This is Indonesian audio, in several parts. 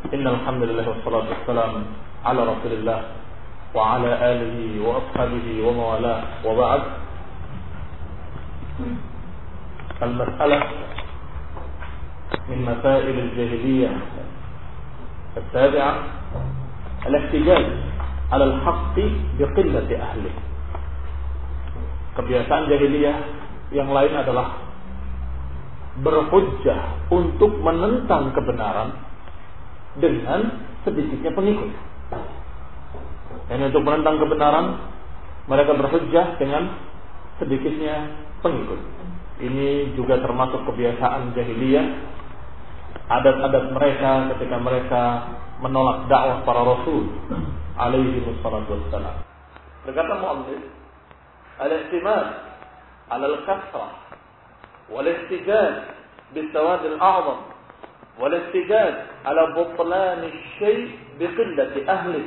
Innal hamdalillah wassalatu wassalamu ala Rasulillah wa ala alihi wa ashabihi wa mawalah wa ba'd. Al-mas'alah min masail al-jahiliyah السابعة الاحتجاج على الحق بقلة أهله. Kebiasaan jahiliyah yang lain adalah berhujjah untuk menentang kebenaran dengan sedikitnya pengikut. Dan untuk menentang kebenaran mereka berhujjah dengan sedikitnya pengikut. Ini juga termasuk kebiasaan jahiliyah, adat-adat mereka ketika mereka menolak dakwah para rasul alaihi wassalatu wassalam. Berkata mu'allif, al-i'timad 'ala al-kasrah wal-ihtijaj bis-sawad al-a'zam wal-ihtijaj 'ala butlan asy-syai' biqillati ahli.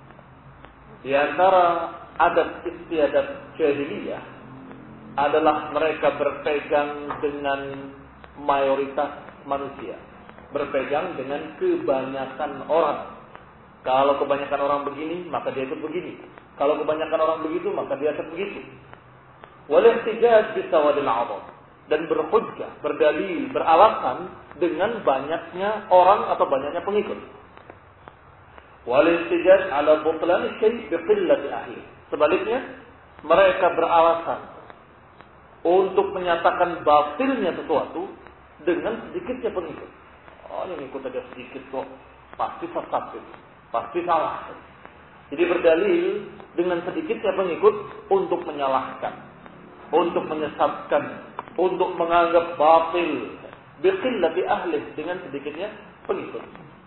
Di antara adat istiadat jahiliyah adalah mereka berpegang dengan mayoritas manusia, berpegang dengan kebanyakan orang. Kalau kebanyakan orang begini, maka dia ikut begini. Kalau kebanyakan orang begitu, maka dia ikut begitu. Wal-ihtijaj bis-sawadil 'azam, dan berhujjah, berdalil, beralasan dengan banyaknya orang atau banyaknya pengikut. Wal-ihtijaj 'ala butlan syai' biqillati ahli. Sebaliknya, mereka beralasan untuk menyatakan batilnya sesuatu dengan sedikitnya pengikut. Oh, yang ikut aja sedikit kok, pasti sesat, pasti salah. Jadi berdalil dengan sedikitnya pengikut untuk menyalahkan, untuk menyesatkan, untuk menganggap batil, biqillati ahli, dengan sedikitnya pengikut.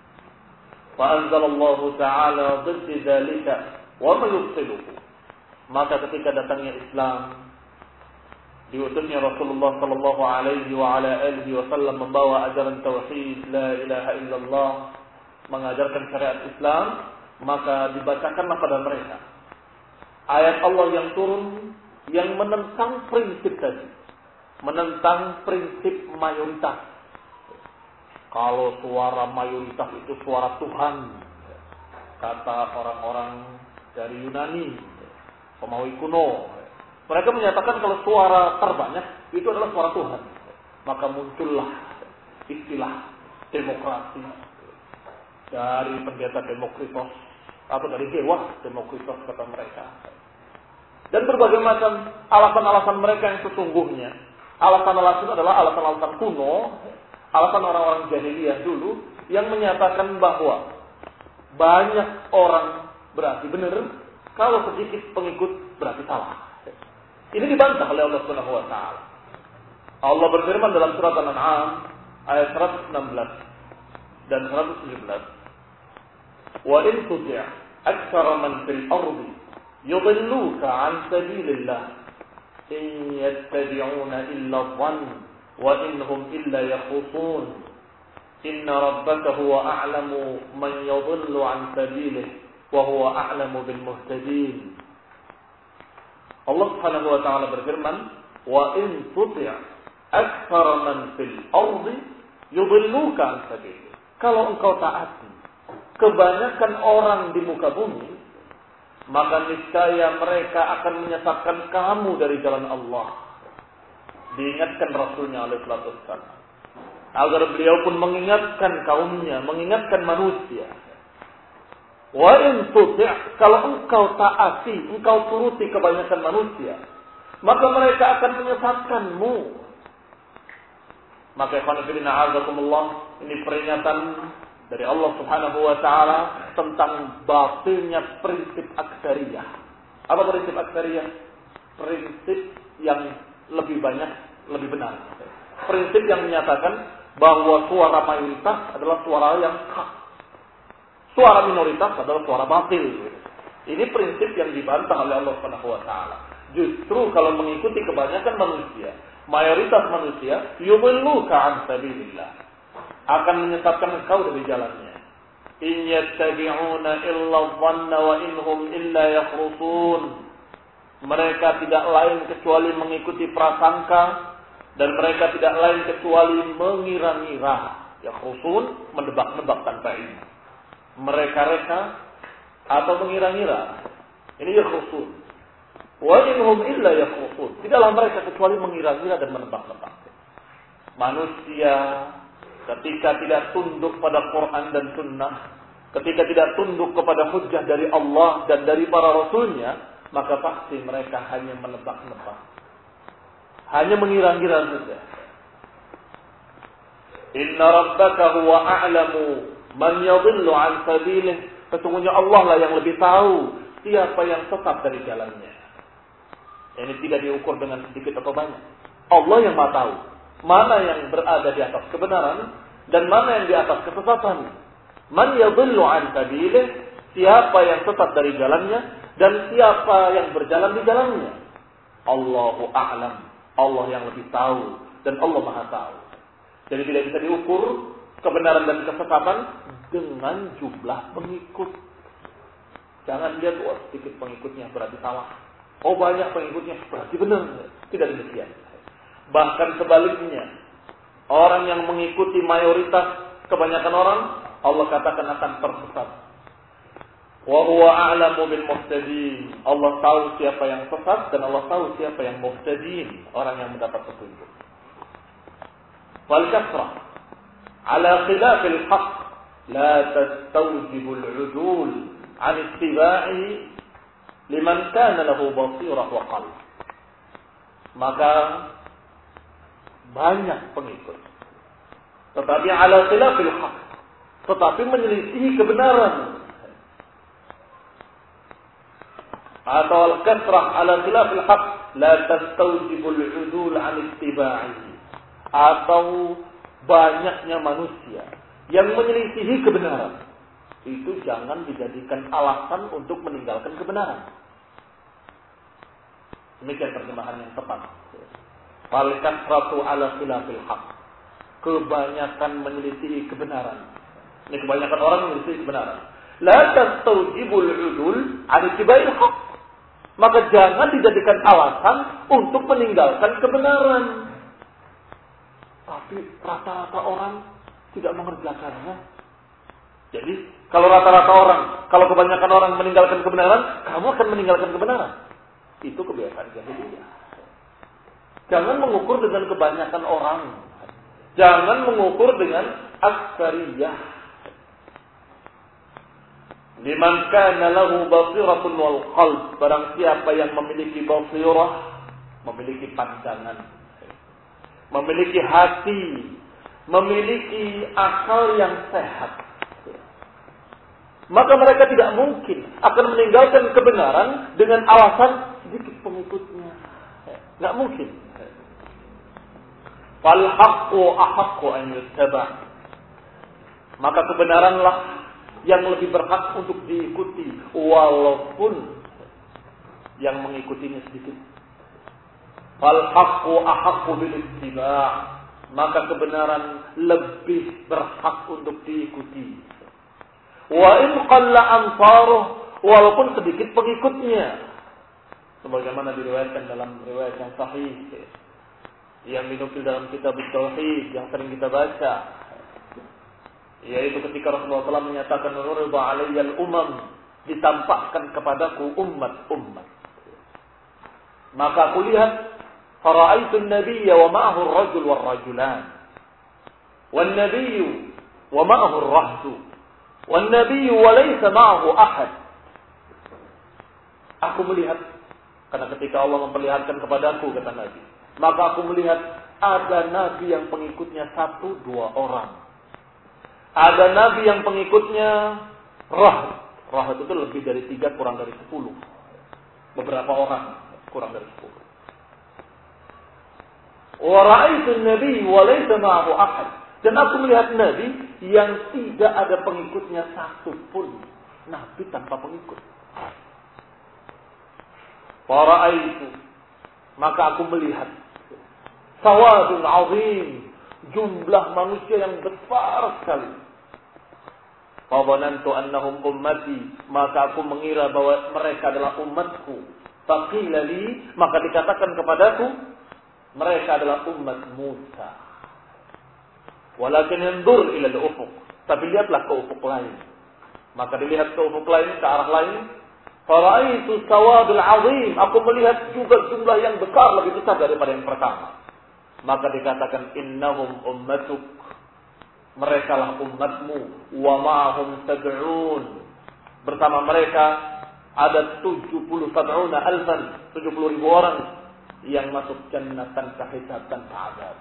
Fa anzalallahu ta'ala dhidda dzalika wa ma yubtiluhu. Maka ketika datangnya Islam, diutusnya Rasulullah sallallahu alaihi wa ala alihi wasallam membawa ajaran tauhid la ilaha illallah, mengajarkan syariat Islam, maka dibacakanlah pada mereka ayat Allah yang turun yang menentang prinsip tadi, menentang prinsip mayoritas. Kalau suara mayoritas itu suara Tuhan, kata orang-orang dari Yunani, Romawi kuno. Mereka menyatakan kalau suara terbanyak itu adalah suara Tuhan. Maka muncullah istilah demokrasi dari pendeta Demokritos, atau dari dewa Demokritos kata mereka. Dan berbagai macam alasan-alasan mereka yang sesungguhnya. Alasan-alasan adalah alasan-alasan kuno, alasan orang-orang jahiliyah dulu yang menyatakan bahwa banyak orang berarti benar, kalau sedikit pengikut berarti salah. Ini dibantah oleh Allah Subhanahu wa taala. Allah berfirman dalam surat Al-An'am ayat 116 dan 117. Wa in tuti' aktsara man fil ardi yudilluka 'an sabilillah in yattabi'una illa dhann wa in hum illa yakhrusun inna rabbaka huwa a'lamu man yadhillu 'an sabilihi wa huwa a'lamu bil muhtadin. Allah Subhanahu wa taala berfirman, "Wa in tuti' aktsara man fil ardi yudilluka 'an sabilihi." Kalau engkau taati kebanyakan orang di muka bumi, maka niscaya mereka akan menyesatkan kamu dari jalan Allah. Diingatkan Rasulnya alaihi salatu wassalam agar beliau pun mengingatkan kaumnya, mengingatkan manusia. Wa in tuti', kalau engkau taati, engkau turuti kebanyakan manusia, maka mereka akan menyesatkanmu. Maka ikhwan fillah a'azakumullah, ini peringatan dari Allah Subhanahu wa taala tentang batilnya prinsip aktsariyah. Apa prinsip aktsariyah? Prinsip yang lebih banyak lebih benar. Prinsip yang menyatakan bahwa suara mayoritas adalah suara yang hak. Suara minoritas adalah suara batil. Ini prinsip yang dibantah oleh Allah Subhanahu wa taala. Justru kalau mengikuti kebanyakan manusia, mayoritas manusia, yudilluka 'an sabilillah, akan menyesatkan engkau dari jalannya. In yattabi'una illa dhanna wa inhum illa yakhrusun. Mereka tidak lain kecuali mengikuti prasangka, dan mereka tidak lain kecuali mengira-ngira. Yakhrusun, mendebak-nebak tanpa ilmu. mereka-reka atau mengira-ngira. Ini yakhrusun. Wa inhum illa yakhrusun. Tidaklah mereka kecuali mengira-ngira dan menebak-nebak. Manusia ketika tidak tunduk pada Quran dan Sunnah, ketika tidak tunduk kepada hujjah dari Allah dan dari para rasulnya, maka pasti mereka hanya menebak-nebak, hanya mengira-ngira saja. Inna rabbaka huwa a'lamu man yadhillu an sabilih. Sesungguhnya Allah lah yang lebih tahu siapa yang sesat dari jalannya. Ini tidak diukur dengan sedikit atau banyak. Allah yang Maha tahu mana yang berada di atas kebenaran dan mana yang di atas kesesatan. Man yadhillu an sabilih, siapa yang sesat dari jalannya dan siapa yang berjalan di jalannya. Allahu a'lam, Allah yang lebih tahu dan Allah Maha tahu. Jadi tidak bisa diukur kebenaran dan kesesatan dengan jumlah pengikut. Jangan lihat, oh sedikit pengikutnya berarti salah. Oh banyak pengikutnya berarti benar. Tidak demikian. Bahkan sebaliknya, orang yang mengikuti mayoritas kebanyakan orang, Allah katakan akan tersesat. Wa huwa a'lamu bil muhtadin. Allah tahu siapa yang sesat dan Allah tahu siapa yang muhtadin, orang yang mendapat petunjuk. Wal kasrah ala khilafil haqq la tastawjibu al-'udul 'an ittiba'i liman kana lahu basirah wa qalb. Maka banyak pengikut, tetapi ala khilafil haqq, tetapi menyelisihi kebenaran. Atau al-kasrah ala khilafil haqq la tastawjibu al-'udul 'an ittiba'i. Atau banyaknya manusia yang menyelisihi kebenaran, itu jangan dijadikan alasan untuk meninggalkan kebenaran. Demikian terjemahan yang tepat. Fal kasratu ala khilafil haqq. Kebanyakan menyelisihi kebenaran. Ini kebanyakan orang menyelisihi kebenaran. La tastawjibul 'udul 'an ittiba'il haqq. Maka jangan dijadikan alasan untuk meninggalkan kebenaran. Tapi rata-rata orang tidak mengerjakannya. Jadi, kalau rata-rata orang, kalau kebanyakan orang meninggalkan kebenaran, kamu akan meninggalkan kebenaran. Itu kebiasaan jahiliyah. Jangan mengukur dengan kebanyakan orang. Jangan mengukur dengan aktsariyah. Liman kana lahu basiratun wal qalb. Barang siapa yang memiliki basirah, memiliki pandangan, memiliki hati, memiliki akal yang sehat, maka mereka tidak mungkin akan meninggalkan kebenaran dengan alasan sedikit pengikutnya. Tidak mungkin. Fal haqqu ahaqqu an yuttaba. Maka kebenaranlah yang lebih berhak untuk diikuti, walaupun yang mengikutinya sedikit. Fal haqqu ahaqqu bil ittiba'. Maka kebenaran lebih berhak untuk diikuti. Wa in qalla ansaruh, walaupun sedikit pengikutnya. Sebagaimana diriwayatkan dalam riwayat yang sahih yang dinukil dalam kitab Tauhid yang sering kita baca, yaitu ketika Rasulullah SAW menyatakan uriba 'alayyal umam, ditampakkan kepadaku umat-umat. Maka aku lihat fara'aitu an-nabiyya wa ma'ahu ar-rajul war-rajulan, wan-nabiyyu wa ma'ahu ar-rahtu, wan-nabiyyu wa laysa ma'ahu ahad. Aku melihat, karena ketika Allah memperlihatkan kepadaku, kata Nabi, maka aku melihat ada nabi yang pengikutnya 1-2 orang. Ada nabi yang pengikutnya rahat. Rahat itu lebih dari 3, kurang dari 10. Beberapa orang kurang dari 10. Wa ra'aitu an-nabi wa laysa ma'ahu ahad. Dan aku melihat nabi yang tidak ada pengikutnya satu pun. Nabi tanpa pengikut. Wa ra'aitu, maka aku melihat sawadun 'azim, jumlah manusia yang besar sekali. Fa dhanantu annahum ummati, maka aku mengira bahwa mereka adalah umatku. Faqila li, maka dikatakan kepadaku, mereka adalah umat Musa. Walakin yanzur ila al-ufuq, tapi lihatlah ke ufuk lain. Maka dilihat ke ufuk lain, ke arah lain. Faraitu sawadul azim. Aku melihat juga jumlah yang besar, lebih besar daripada yang pertama. Maka dikatakan innahum ummatuk. Mereka lah umatmu. Wa ma'ahum sab'un. Bersama mereka ada 70 ribu orang yang masuk jannah tanpa hisab, tanpa azab.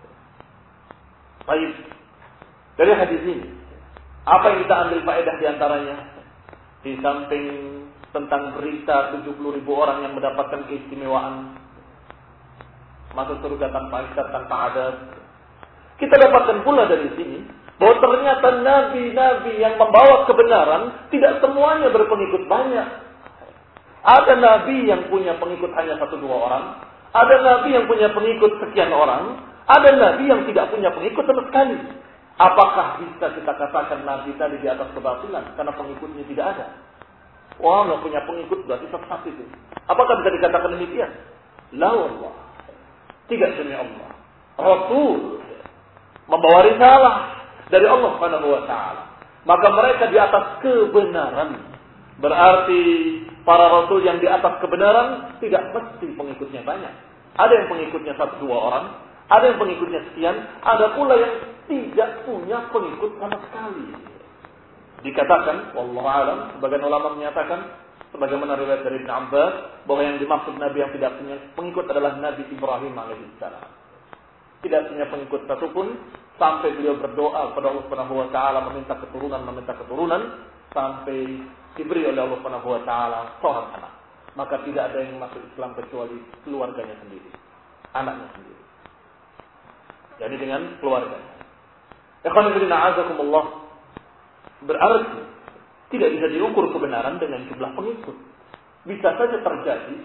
Baik. Dari hadis ini, apa yang kita ambil faedah diantaranya? Di samping tentang berita 70 ribu orang yang mendapatkan keistimewaan masuk surga tanpa hisab, tanpa azab, kita dapatkan pula dari sini bahwa ternyata nabi-nabi yang membawa kebenaran tidak semuanya berpengikut banyak. Ada nabi yang punya pengikut hanya 1-2 orang, ada nabi yang punya pengikut sekian orang, ada nabi yang tidak punya pengikut sama sekali. Apakah bisa kita katakan nabi tadi di atas kebatilan karena pengikutnya tidak ada? Wah, nggak punya pengikut berarti sesat itu. Apakah bisa dikatakan demikian? La wallah. Tidak demi Allah. Rasul membawa risalah dari Allah Subhanahu wa taala. Maka mereka di atas kebenaran. Berarti para rasul yang di atas kebenaran tidak mesti pengikutnya banyak. Ada yang pengikutnya 1-2 orang, ada yang pengikutnya sekian, ada pula yang tidak punya pengikut sama sekali. Dikatakan, wallahu alam, sebagian ulama menyatakan, sebagaimana riwayat dari Ibn Abbas, bahwa yang dimaksud nabi yang tidak punya pengikut adalah Nabi Ibrahim alaihissalam. Tidak punya pengikut satupun sampai beliau berdoa kepada Allah Subhanahu wa taala meminta keturunan sampai diberi oleh Allah Subhanahu wa taala seorang anak. Maka tidak ada yang masuk Islam kecuali keluarganya sendiri, anaknya sendiri. Jadi dengan keluarganya. Ikhwan fillah a'azakumullah, berarti tidak bisa diukur kebenaran dengan jumlah pengikut. Bisa saja terjadi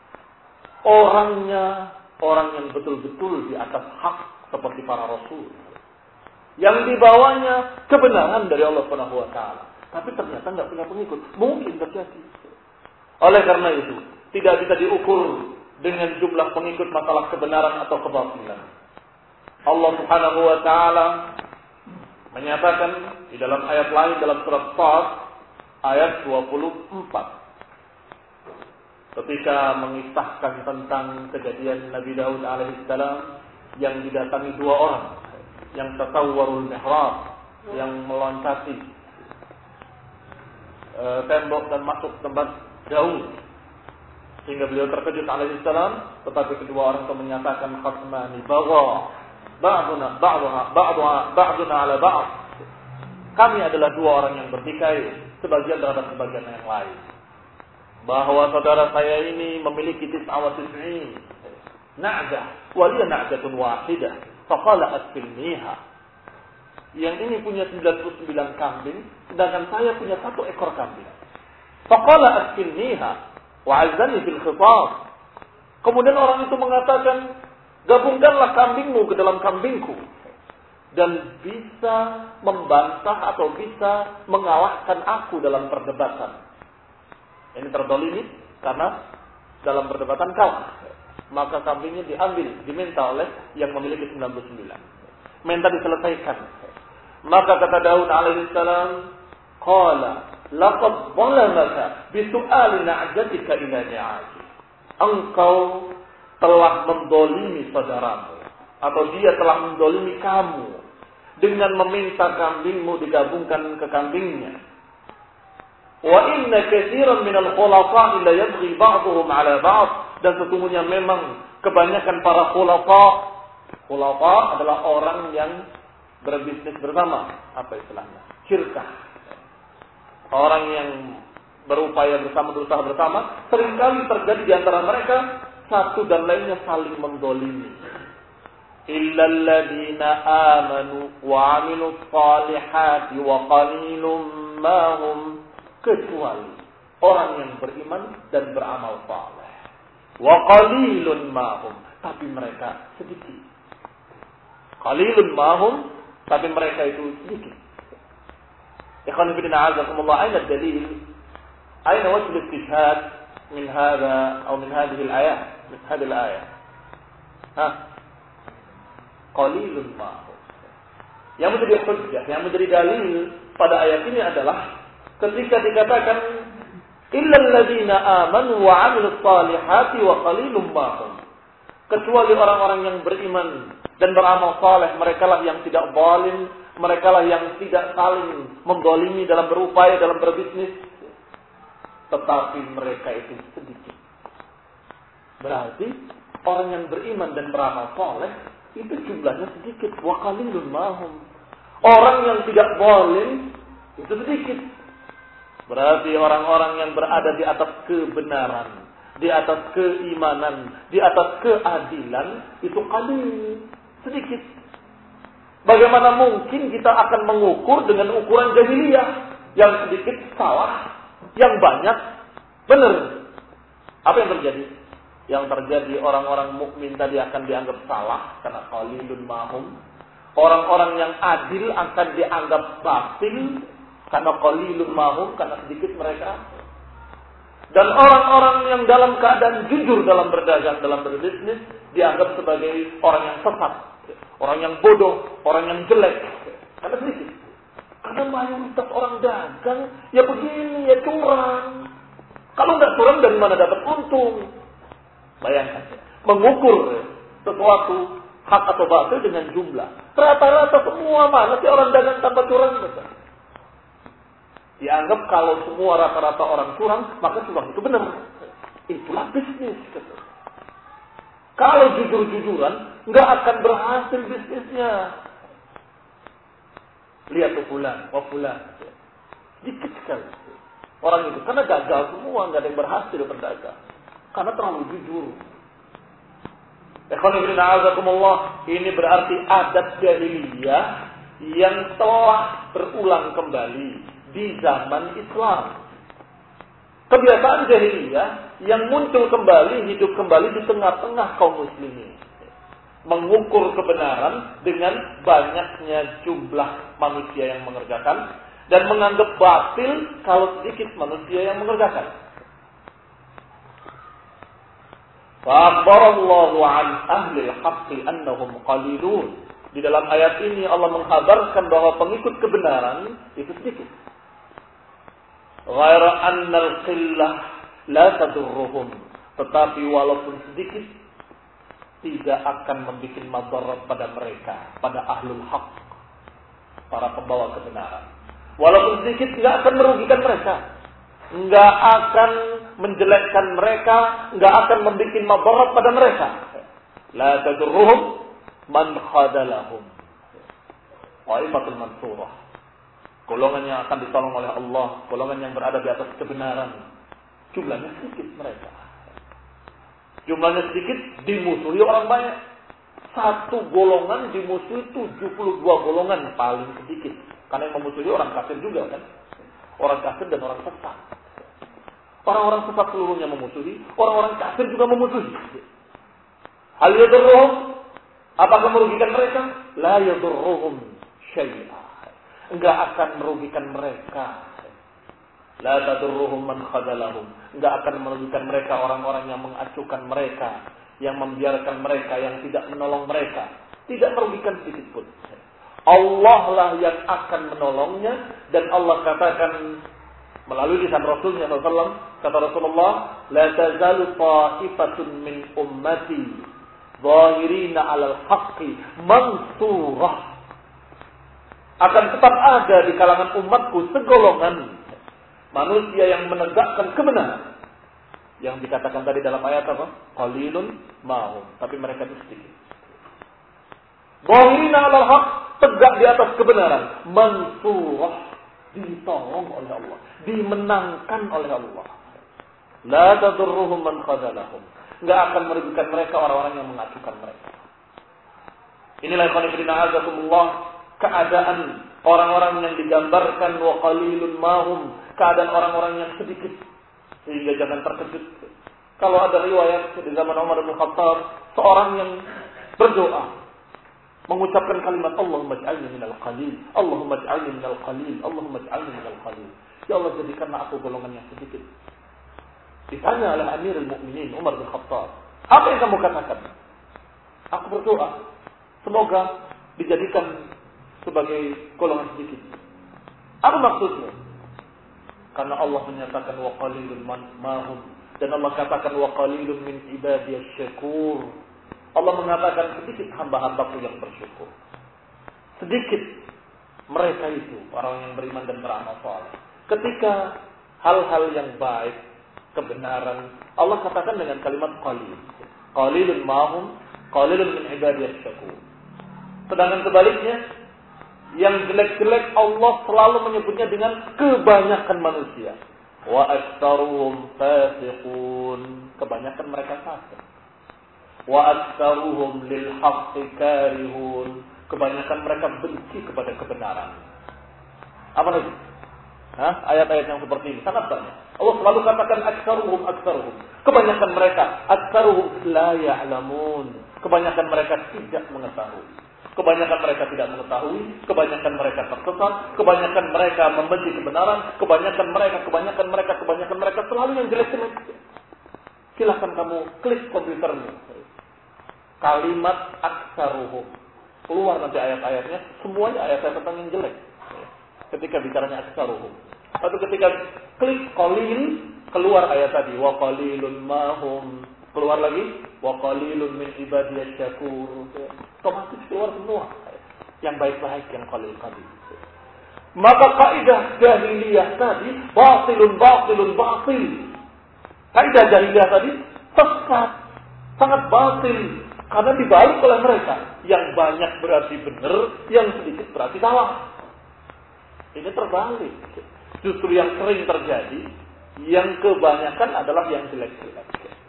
orang yang betul-betul di atas hak seperti para rasul, yang dibawanya kebenaran dari Allah Subhanahu wa taala, tapi ternyata enggak punya pengikut. Mungkin terjadi. Oleh karena itu, tidak bisa diukur dengan jumlah pengikut masalah kebenaran atau kebatilan. Allah Subhanahu wa taala menyatakan di dalam ayat lain dalam surat Sad ayat 24 ketika mengisahkan tentang kejadian Nabi Daud alaihissalam yang didatangi 2 orang yang tatawwarul mihrab, yang meloncati tembok dan masuk tempat jauh sehingga beliau terkejut alaihissalam, tetapi kedua orang itu menyatakan khasmani bagha ba'duna ala ba'd. Kami adalah 2 orang yang bertikai, sebagian terhadap sebagian yang lain. Bahwa saudara saya ini memiliki 99 na'jah, wa liya na'jatun wahidah, faqala asfilniha. Yang ini punya 99 kambing, sedangkan saya punya 1 ekor kambing. Faqala asfilniha wa 'azzani fil khitab. Kemudian orang itu mengatakan, gabungkanlah kambingmu ke dalam kambingku, dan bisa membantah atau bisa mengalahkan aku dalam perdebatan. Ini terdolimi karena dalam perdebatan kalah. Maka kambingnya diambil, diminta oleh yang memiliki 99. Minta diselesaikan. Maka kata Daud alaihissalam, qala laqad zalamaka bi su'ali na'jatika ila ni'aji. Engkau telah mendolimi saudaramu, atau dia telah mendolimi kamu dengan meminta kambingmu digabungkan ke kambingnya. Wa inna katsiran minal khulafa la yabghi ba'dhum 'ala ba'd. Dan sesungguhnya memang kebanyakan para khulafa adalah orang yang berbisnis bersama, apa istilahnya? Syirkah. Orang yang berupaya berusaha bersama, seringkali terjadi di antara mereka satu dan lainnya saling mendolimi. Illal ladina amanu wa 'amilus salihati wa qalilum ma hum, kecuali orang yang beriman dan beramal saleh. Wa qalilun ma hum, tapi mereka sedikit. Qalilun ma hum, tapi mereka itu sedikit. Ikhwan fillah a'azakumullah, aina dalil? Aina wajh al-istishhad min hadha atau min hadhihi al-ayat? Min hadhihi al-ayat. Qalilun ma hum. Yang menjadi hujjah, yang menjadi dalil pada ayat ini adalah ketika dikatakan illal ladzina amanu wa 'amilus salihati wa qalilum ma hum. Kecuali orang-orang yang beriman dan beramal saleh, merekalah yang tidak zalim, merekalah yang tidak saling menzalimi dalam berupaya dalam berbisnis. Tetapi mereka itu sedikit. Berarti orang yang beriman dan beramal saleh itu jumlahnya sedikit. Wa qalilun ma hum. Orang yang tidak zalim itu sedikit. Berarti orang-orang yang berada di atas kebenaran, di atas keimanan, di atas keadilan, itu qalil, sedikit. Bagaimana mungkin kita akan mengukur dengan ukuran jahiliyah? Yang sedikit salah, yang banyak benar. Apa yang terjadi? Yang terjadi orang-orang mukmin tadi akan dianggap salah karena qalilun mahum. Orang-orang yang adil akan dianggap batil karena qalilun mahum, karena sedikit mereka. Dan orang-orang yang dalam keadaan jujur dalam berdagang, dalam berbisnis, dianggap sebagai orang yang sesat, orang yang bodoh, orang yang jelek, karena sedikit. Karena mayoritas orang dagang ya begini, ya curang. Kalau nggak curang dari mana dapat untung? Bayangkan, mengukur sesuatu hak atau batil dengan jumlah. Rata-rata semua mana sih orang dagang tanpa curang? Dianggap kalau semua rata-rata orang curang, maka curang itu benar. Itulah bisnis. Kalau jujur-jujuran, nggak akan berhasil bisnisnya. Lihat fulan, fulan. Dikit sekali orang itu, karena gagal semua, nggak ada yang berhasil berdagang. Karena terlalu jujur. Ini berarti adat jahiliyah yang telah berulang kembali di zaman Islam. Kebiasaan jahiliyah yang muncul kembali, hidup kembali di tengah-tengah kaum muslimin. Mengukur kebenaran dengan banyaknya jumlah manusia yang mengerjakan dan menganggap batil kalau sedikit manusia yang mengerjakan. Fa'akhbarallahu an ahli al-haqqi annahum qalilun. Di dalam ayat ini Allah mengkhabarkan bahwa pengikut kebenaran itu sedikit. Ghaira annal qillah la tadurruhum. Tetapi walaupun sedikit, tidak akan membuat madarat pada mereka, pada ahlul haq, para pembawa kebenaran. Walaupun sedikit, tidak akan merugikan mereka, nggak akan menjelekkan mereka, nggak akan membuat madarat pada mereka. La tadurruhum man khadalahum. Qaifatul mansurah. Golongan yang akan ditolong oleh Allah, golongan yang berada di atas kebenaran. Jumlahnya sedikit mereka. Jumlahnya sedikit, dimusuhi orang banyak. Satu golongan dimusuhi 72 golongan paling sedikit. Karena yang memusuhi orang kafir juga kan. Orang kafir dan orang sesat. Orang-orang sesat seluruhnya memusuhi, orang-orang kafir juga memusuhi. Hal yadurruhum, apakah merugikan mereka? La yadurruhum syai'ah. Enggak akan merugikan mereka. La tadurruhum man khadalahum. Enggak akan merugikan mereka orang-orang yang mengacuhkan mereka, yang membiarkan mereka, yang tidak menolong mereka. Tidak merugikan sedikit pun. Allah lah yang akan menolongnya, dan Allah katakan melalui lisan Rasulnya SAW, kata Rasulullah, la tazalu ta'ifatun min ummati zahirina 'alal haqqi mansurah. Akan tetap ada di kalangan umatku segolongan manusia yang menegakkan kebenaran. Yang dikatakan tadi dalam ayat apa? Qalilun ma'hum. Tapi mereka itu sedikit. Zahirina 'alal haqq, tegak di atas kebenaran. Mansurah, ditolong oleh Allah, dimenangkan oleh Allah. La tadurruhum man khadalahum. Enggak akan merugikan mereka orang-orang yang mengacuhkan mereka. Inilah qani'ina keadaan orang-orang yang digambarkan wa qalilun mahum, keadaan orang-orang yang sedikit, sehingga jangan terkejut kalau ada riwayat di zaman Umar bin Khattab, seorang yang berdoa mengucapkan kalimat Allahumma ij'alni minal qalil, Allahumma ij'alni minal qalil, Allahumma ij'alni minal qalil. Ya Allah, jadikanlah aku golongan yang sedikit. Ditanya oleh Amirul Mukminin Umar bin Khattab, apa yang kamu katakan? Aku berdoa semoga dijadikan sebagai golongan sedikit. Apa maksudnya? Karena Allah menyatakan wa qalilun mahum, dan Allah katakan wa qalilun min ibadiyasy syakur. Allah mengatakan sedikit hamba-hambaku yang bersyukur. Sedikit mereka itu orang yang beriman dan beramal saleh. Ketika hal-hal yang baik, kebenaran, Allah katakan dengan kalimat qalil. Qalilun mahum, qalilun min ibadiyasy syakur. Sedangkan sebaliknya, yang jelek-jelek Allah selalu menyebutnya dengan kebanyakan manusia. Wa aktsaruhum fasiqun. Kebanyakan mereka fasik. Wa aktsaruhum lil haqqi karihun. Kebanyakan mereka benci kepada kebenaran. Apa lagi? Ayat-ayat yang seperti ini sangat banyak. Allah selalu katakan aktsaruhum. Kebanyakan mereka aktsaruhum la ya'lamun. Kebanyakan mereka tidak mengetahui. Kebanyakan mereka tidak mengetahui, kebanyakan mereka tersesat, kebanyakan mereka membenci kebenaran, kebanyakan mereka selalu yang jelek-jelek. Silakan kamu klik komputermu. Kalimat aktsaruhum. Keluar nanti ayat-ayatnya, semuanya ayat-ayat tentang yang jelek. Ketika bicaranya aktsaruhum. Atau ketika klik qalil, keluar ayat tadi wa qalilun mahum. Keluar lagi wa qalilun min ibadiyasy syakur. Otomatis keluar semua yang baik-baik, yang qalil-qalil. Maka kaidah jahiliyah tadi batil. Kaidah jahiliyah tadi sesat, sangat batil karena dibalik oleh mereka. Yang banyak berarti benar, yang sedikit berarti salah. Ini terbalik. Justru yang sering terjadi, yang kebanyakan adalah yang jelek-jelek.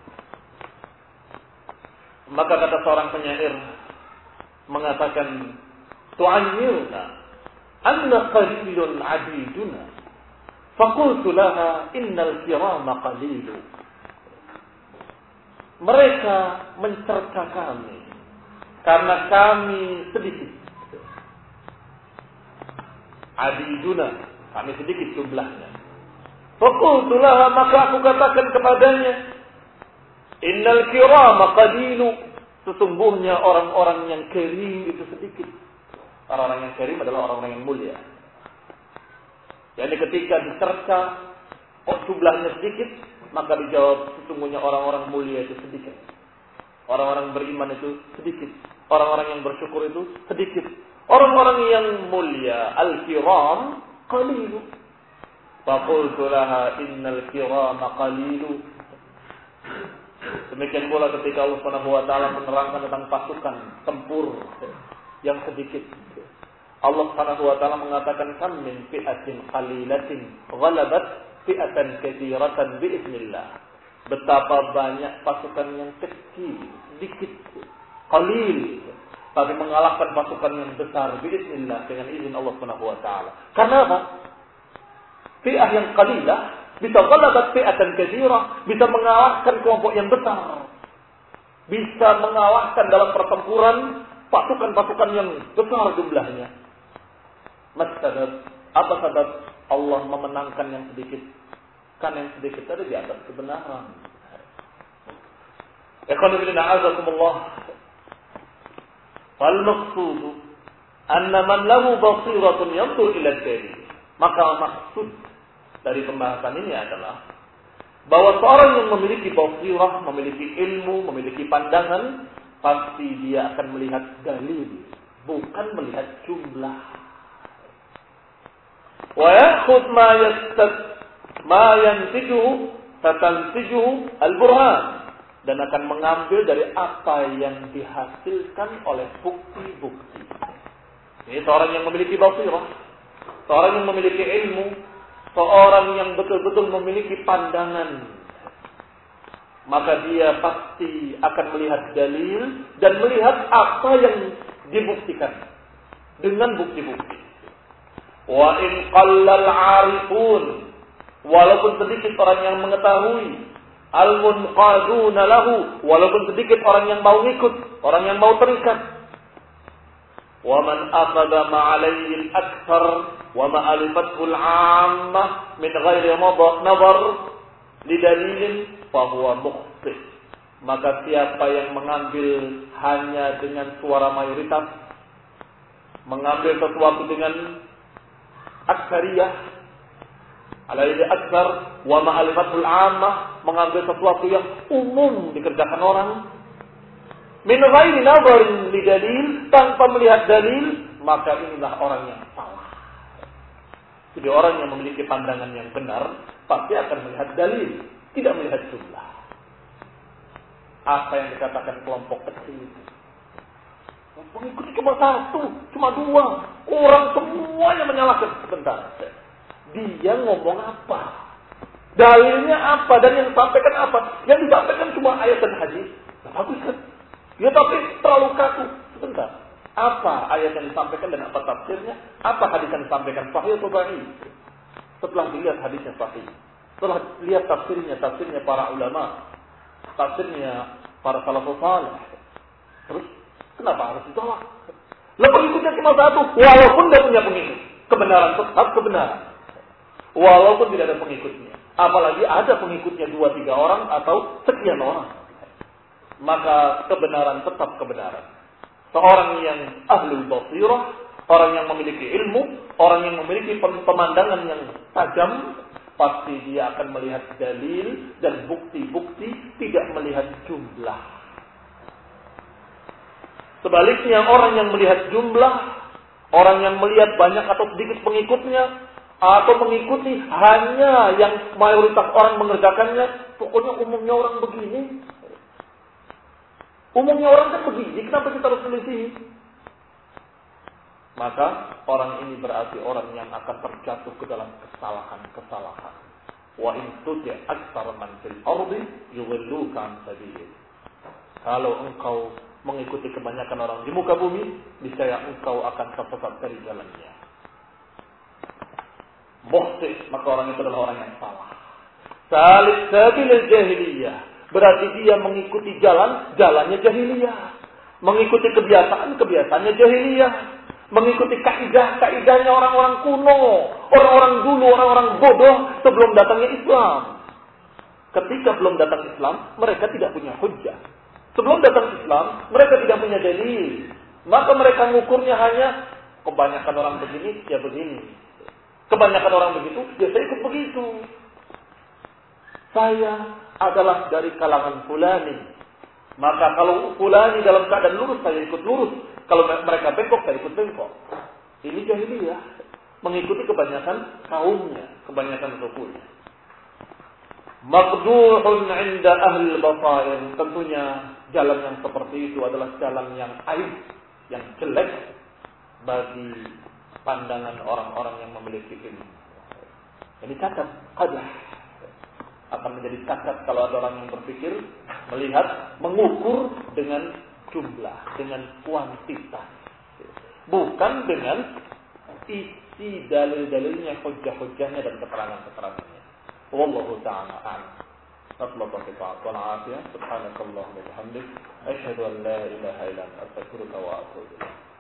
Maka kata seorang penyair mengatakan, tu'ayyirna anna qalilun abiduna faqultu laha innal kirama qalilu. Mereka mencerca kami karena kami sedikit. Abiduna, kami sedikit jumlahnya. Faqultu laha, maka aku katakan kepadanya, innal kirama qalilu, sesungguhnya orang-orang yang karim itu sedikit. Orang-orang yang karim adalah orang-orang yang mulia. Jadi ketika dicerca, jumlahnya sedikit, maka dijawab sesungguhnya orang-orang mulia itu sedikit. Orang-orang beriman itu sedikit. Orang-orang yang bersyukur itu sedikit. Orang-orang yang mulia, al-kiram qalilu. Faqultu laha innal kirama qalilu. Demikian pula ketika Allah Subhanahu wa taala menerangkan tentang pasukan tempur yang sedikit. Allah Subhanahu wa taala mengatakan kam min fi'atin qalilatin ghalabat fi'atan katsiratan biiznillah. Betapa banyak pasukan yang kecil, sedikit, qalil, tapi mengalahkan pasukan yang besar biiznillah dengan izin Allah Subhanahu wa taala. Karena apa? Fi'ah yang qalilah bisa ghalabat fi'atan katsirah, bisa mengalahkan kelompok yang besar. Bisa mengalahkan dalam pertempuran pasukan-pasukan yang besar jumlahnya. Maksudnya apa sebab Allah memenangkan yang sedikit? Karena yang sedikit tadi di atas kebenaran. Ikhwan fillah a'azakumullah. Fal maqsud anna man lahu basiratun yanzur ila al-dalil. Maka maksud dari pembahasan ini adalah bahwa seorang yang memiliki basirah, memiliki ilmu, memiliki pandangan, pasti dia akan melihat dalil, bukan melihat jumlah. Wa ya'khudh ma yantijuhu tatantijuhu al-burhan, dan akan mengambil dari apa yang dihasilkan oleh bukti-bukti. Ini seorang yang memiliki basirah, seorang yang memiliki ilmu, seorang yang betul-betul memiliki pandangan, maka dia pasti akan melihat dalil dan melihat apa yang dibuktikan dengan bukti-bukti. Wa in qallal 'arifun, walaupun sedikit orang yang mengetahui, al-munqaduna lahu, walaupun sedikit orang yang mau ikut, orang yang mau terikat. Wa man akhadha ma'alayhi al-akthar wa ma'alifathu al-'ammah min ghairi nadhar lidalilin fa huwa mukhti. Maka siapa yang mengambil hanya dengan suara mayoritas, mengambil sesuatu dengan aksariyah, Al-ilmu akbar wa ma'alifatul ammah, mengambil sesuatu yang umum dikerjakan orang. Min ghairi nadharin li dalil, tanpa melihat dalil, maka inilah orang yang salah. Jadi orang yang memiliki pandangan yang benar pasti akan melihat dalil, tidak melihat jumlah. Apa yang dikatakan kelompok kecil itu? Pengikutnya cuma satu, cuma dua. Orang semuanya menyalahkan. Sebentar. Dia ngomong apa? Dalilnya apa? Dan yang disampaikan apa? Yang disampaikan cuma ayat dan hadis. Bagus kan? Ya tapi terlalu kaku. Sebentar. Apa ayat yang disampaikan dan apa tafsirnya? Apa hadis yang disampaikan? Sahih atau dhaif? Setelah dilihat hadisnya sahih. Setelah lihat tafsirnya para ulama. Tafsirnya para salafus saleh. Terus kenapa harus ditolak? Lah pengikutnya cuma satu, walaupun dia punya pengikut. Kebenaran tetap kebenaran. Walaupun tidak ada pengikutnya. Apalagi ada pengikutnya 2-3 orang atau sekian orang. Maka kebenaran tetap kebenaran. Seorang yang ahlul basirah, orang yang memiliki ilmu, orang yang memiliki pemandangan yang tajam, pasti dia akan melihat dalil dan bukti-bukti, tidak melihat jumlah. Sebaliknya orang yang melihat jumlah, orang yang melihat banyak atau sedikit pengikutnya, atau mengikuti hanya yang mayoritas orang mengerjakannya, pokoknya umumnya orang begini. Umumnya orang kan begini, kenapa kita harus selisih? Maka orang ini berarti orang yang akan terjatuh ke dalam kesalahan-kesalahan. Wa in tuti' aktsara man fil ardi yudhilluka an sabilillah. Kalau engkau mengikuti kebanyakan orang di muka bumi, niscaya engkau akan tersesat dari jalannya. Muhsin, maka orang itu adalah orang yang salah. Salik sabil jahiliyah. Berarti dia mengikuti jalannya jahiliyah. Mengikuti kebiasaannya jahiliyah. Mengikuti kaidahnya orang-orang kuno. Orang-orang dulu, orang-orang bodoh sebelum datangnya Islam. Ketika belum datang Islam, mereka tidak punya hujjah. Sebelum datang Islam, mereka tidak punya dalil. Maka mereka mengukurnya hanya kebanyakan orang begini, ya begini. Kebanyakan orang begitu, ya saya ikut begitu. Saya adalah dari kalangan fulani. Maka kalau fulani dalam keadaan lurus, saya ikut lurus. Kalau mereka bengkok, saya ikut bengkok. Ini jahiliyah. Mengikuti kebanyakan kaumnya, kebanyakan sukunya. Maqduhun 'inda ahli basair. Tentunya jalan yang seperti itu adalah jalan yang aib, yang jelek bagi pandangan orang-orang yang memiliki ilmu. Ini cacat, qadah. Akan menjadi cacat kalau ada orang yang berpikir, melihat, mengukur dengan jumlah, dengan kuantitas. Bukan dengan isi dalil-dalilnya, hujjah-hujjahnya dan keterangan-keterangannya. Wallahu ta'ala a'lam. Nasallahu ta'ala wal-'afiyah. Subhanakallahumma wa bihamdik, asyhadu an la ilaha illa anta, astaghfiruka wa atubu ilaik.